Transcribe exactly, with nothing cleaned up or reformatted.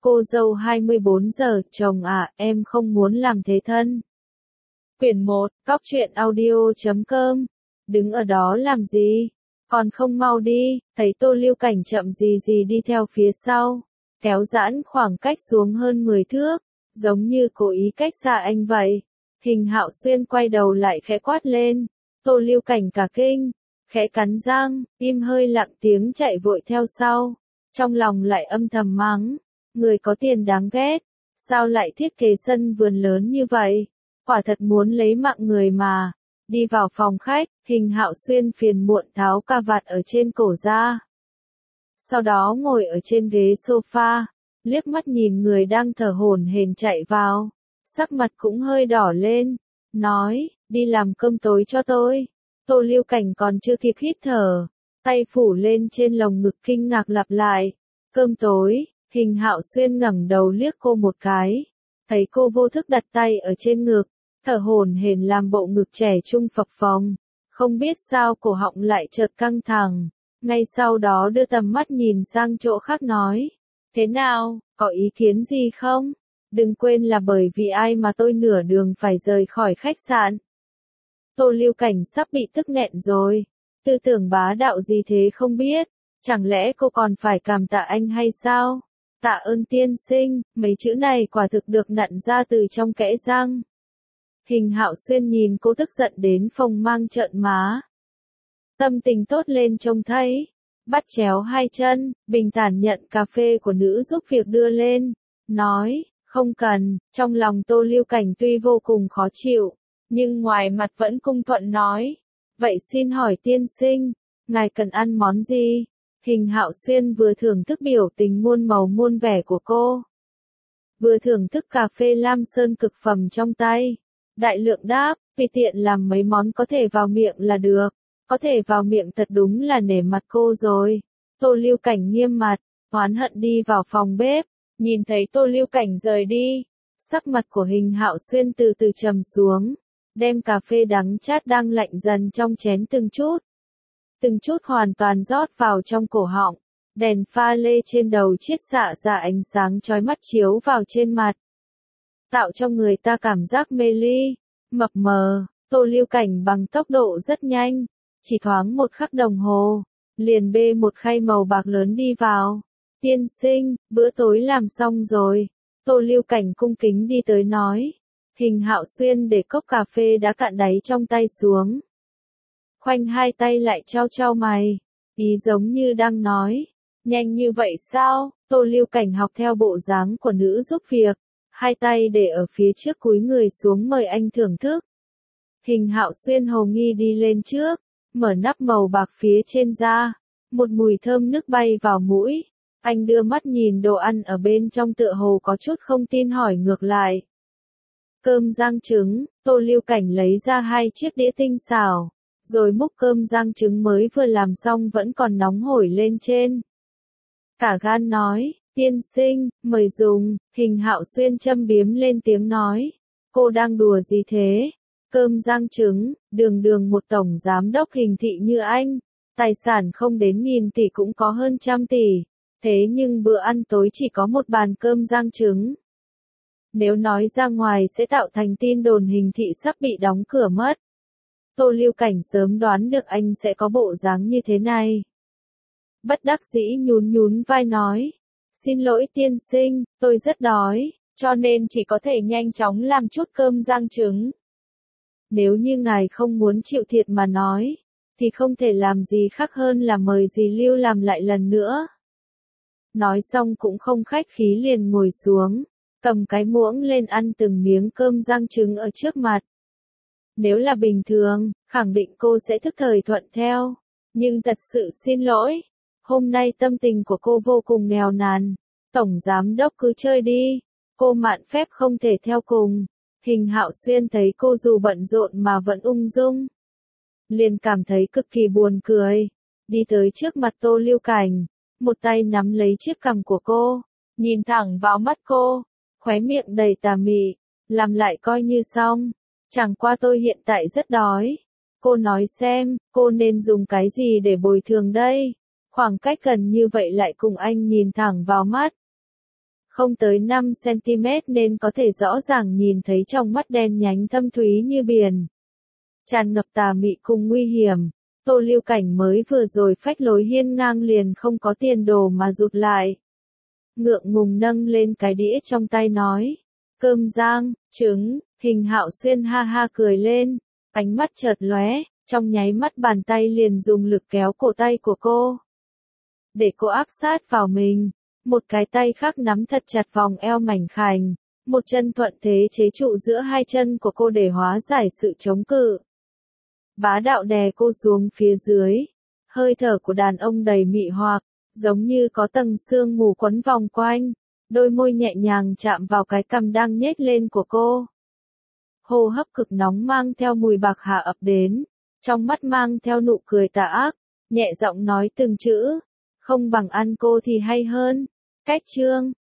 Cô dâu hai mươi bốn giờ, chồng à, em không muốn làm thế thân. Quyển một, cóc truyện audio chấm com. Đứng ở đó làm gì? Còn không mau đi, thấy Tô Lưu Cảnh chậm gì gì đi theo phía sau, kéo giãn khoảng cách xuống hơn mười thước, giống như cố ý cách xa anh vậy. Hình Hạo Xuyên quay đầu lại khẽ quát lên, Tô Lưu Cảnh cả kinh, khẽ cắn răng, im hơi lặng tiếng chạy vội theo sau, trong lòng lại âm thầm mắng, người có tiền đáng ghét, sao lại thiết kế sân vườn lớn như vậy, quả thật muốn lấy mạng người mà. Đi vào phòng khách, Hình Hạo Xuyên phiền muộn tháo cà vạt ở trên cổ ra. Sau đó ngồi ở trên ghế sofa, liếc mắt nhìn người đang thở hổn hển chạy vào, sắc mặt cũng hơi đỏ lên, nói, đi làm cơm tối cho tôi. Tô Lưu Cảnh còn chưa kịp hít thở, tay phủ lên trên lồng ngực kinh ngạc lặp lại, cơm tối. Hình Hạo Xuyên ngẩng đầu liếc cô một cái, thấy cô vô thức đặt tay ở trên ngực, thở hổn hển làm bộ ngực trẻ trung phập phồng, không biết sao cổ họng lại chợt căng thẳng, ngay sau đó đưa tầm mắt nhìn sang chỗ khác nói, thế nào, có ý kiến gì không? Đừng quên là bởi vì ai mà tôi nửa đường phải rời khỏi khách sạn. Tô Lưu Cảnh sắp bị tức nghẹn rồi, tư tưởng bá đạo gì thế không biết, chẳng lẽ cô còn phải cảm tạ anh hay sao? Tạ ơn tiên sinh, mấy chữ này quả thực được nặn ra từ trong kẽ răng. Hình Hạo Xuyên nhìn cô tức giận đến phồng mang trợn má. Tâm tình tốt lên trông thấy, bắt chéo hai chân, bình thản nhận cà phê của nữ giúp việc đưa lên, nói, không cần, trong lòng Tô Lưu Cảnh tuy vô cùng khó chịu, nhưng ngoài mặt vẫn cung thuận nói, vậy xin hỏi tiên sinh, ngài cần ăn món gì? Hình Hạo Xuyên vừa thưởng thức biểu tình muôn màu muôn vẻ của cô, vừa thưởng thức cà phê Lam Sơn cực phẩm trong tay. Đại lượng đáp, vì tiện làm mấy món có thể vào miệng là được, có thể vào miệng thật đúng là nể mặt cô rồi. Tô Lưu Cảnh nghiêm mặt, oán hận đi vào phòng bếp, nhìn thấy Tô Lưu Cảnh rời đi, sắc mặt của Hình Hạo Xuyên từ từ trầm xuống, đem cà phê đắng chát đang lạnh dần trong chén từng chút, từng chút hoàn toàn rót vào trong cổ họng, đèn pha lê trên đầu chiết xạ ra ánh sáng chói mắt chiếu vào trên mặt, tạo cho người ta cảm giác mê ly, mập mờ. Tô Lưu Cảnh bằng tốc độ rất nhanh, chỉ thoáng một khắc đồng hồ, liền bê một khay màu bạc lớn đi vào. Tiên sinh, bữa tối làm xong rồi. Tô Lưu Cảnh cung kính đi tới nói. Hình Hạo Xuyên để cốc cà phê đã cạn đáy trong tay xuống, khoanh hai tay lại trao trao mày, ý giống như đang nói, nhanh như vậy sao? Tô Lưu Cảnh học theo bộ dáng của nữ giúp việc, hai tay để ở phía trước cúi người xuống mời anh thưởng thức. Hình Hạo Xuyên hồ nghi đi lên trước, mở nắp màu bạc phía trên ra, một mùi thơm nước bay vào mũi, anh đưa mắt nhìn đồ ăn ở bên trong tựa hồ có chút không tin hỏi ngược lại. Cơm rang trứng. Tô Lưu Cảnh lấy ra hai chiếc đĩa tinh xảo, rồi múc cơm rang trứng mới vừa làm xong vẫn còn nóng hổi lên trên. Cả gan nói, tiên sinh, mời dùng. Hình Hạo Xuyên châm biếm lên tiếng nói, cô đang đùa gì thế? Cơm rang trứng, đường đường một tổng giám đốc Hình thị như anh, tài sản không đến nghìn tỷ cũng có hơn trăm tỷ, thế nhưng bữa ăn tối chỉ có một bàn cơm rang trứng. Nếu nói ra ngoài sẽ tạo thành tin đồn Hình thị sắp bị đóng cửa mất. Tô Lưu Cảnh sớm đoán được anh sẽ có bộ dáng như thế này. Bất đắc dĩ nhún nhún vai nói, xin lỗi tiên sinh, tôi rất đói, cho nên chỉ có thể nhanh chóng làm chút cơm rang trứng. Nếu như ngài không muốn chịu thiệt mà nói, thì không thể làm gì khác hơn là mời dì Lưu làm lại lần nữa. Nói xong cũng không khách khí liền ngồi xuống, cầm cái muỗng lên ăn từng miếng cơm rang trứng ở trước mặt. Nếu là bình thường, khẳng định cô sẽ thức thời thuận theo, nhưng thật sự xin lỗi, hôm nay tâm tình của cô vô cùng nghèo nàn, tổng giám đốc cứ chơi đi, cô mạn phép không thể theo cùng. Hình Hạo Xuyên thấy cô dù bận rộn mà vẫn ung dung, liền cảm thấy cực kỳ buồn cười, đi tới trước mặt Tô Lưu Cảnh, một tay nắm lấy chiếc cằm của cô, nhìn thẳng vào mắt cô, khóe miệng đầy tà mị, làm lại coi như xong, chẳng qua tôi hiện tại rất đói, cô nói xem, cô nên dùng cái gì để bồi thường đây, khoảng cách gần như vậy lại cùng anh nhìn thẳng vào mắt. không tới năm xăng-ti-mét nên có thể rõ ràng nhìn thấy trong mắt đen nhánh thâm thúy như biển. Tràn ngập tà mị cùng nguy hiểm, Tô Lưu Cảnh mới vừa rồi phách lối hiên ngang liền không có tiền đồ mà rụt lại. Ngượng ngùng nâng lên cái đĩa trong tay nói, cơm rang, trứng, Hình Hạo Xuyên ha ha cười lên, ánh mắt chợt lóe, trong nháy mắt bàn tay liền dùng lực kéo cổ tay của cô. Để cô áp sát vào mình, một cái tay khác nắm thật chặt vòng eo mảnh khảnh, một chân thuận thế chế trụ giữa hai chân của cô để hóa giải sự chống cự. Bá đạo đè cô xuống phía dưới, hơi thở của đàn ông đầy mị hoặc, giống như có tầng sương mù quấn vòng quanh, đôi môi nhẹ nhàng chạm vào cái cằm đang nhếch lên của cô. Hô hấp cực nóng mang theo mùi bạc hà ập đến, trong mắt mang theo nụ cười tà ác, nhẹ giọng nói từng chữ, không bằng ăn cô thì hay hơn. Cách chương